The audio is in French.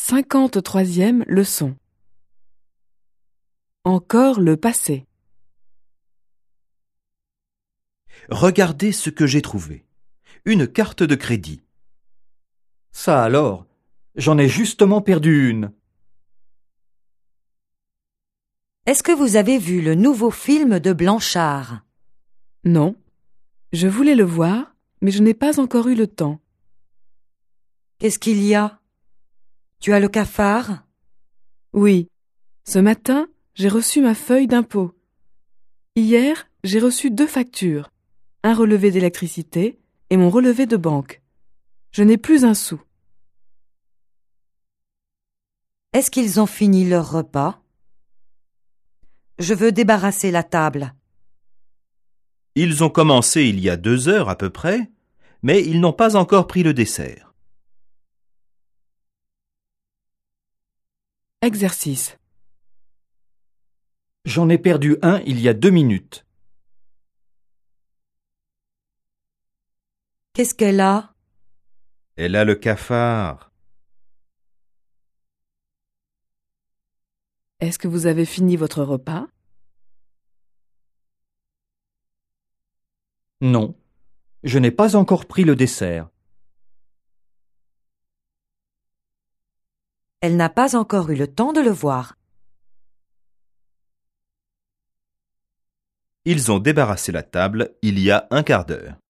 53e leçon. Encore le passé. Regardez ce que j'ai trouvé. Une carte de crédit. Ça alors, j'en ai justement perdu une. Est-ce que vous avez vu le nouveau film de Blanchard? Non. Je voulais le voir, mais je n'ai pas encore eu le temps. Qu'est-ce qu'il y a? Tu as le cafard? Oui. Ce matin, j'ai reçu ma feuille d'impôt. Hier, j'ai reçu 2 factures. Un relevé d'électricité et mon relevé de banque. Je n'ai plus un sou. Est-ce qu'ils ont fini leur repas? Je veux débarrasser la table. Ils ont commencé il y a 2 heures à peu près, mais ils n'ont pas encore pris le dessert. Exercice. J'en ai perdu un il y a 2 minutes. Qu'est-ce qu'elle a? Elle a le cafard. Est-ce que vous avez fini votre repas? Non, je n'ai pas encore pris le dessert. Elle n'a pas encore eu le temps de le voir. Ils ont débarrassé la table il y a un quart d'heure.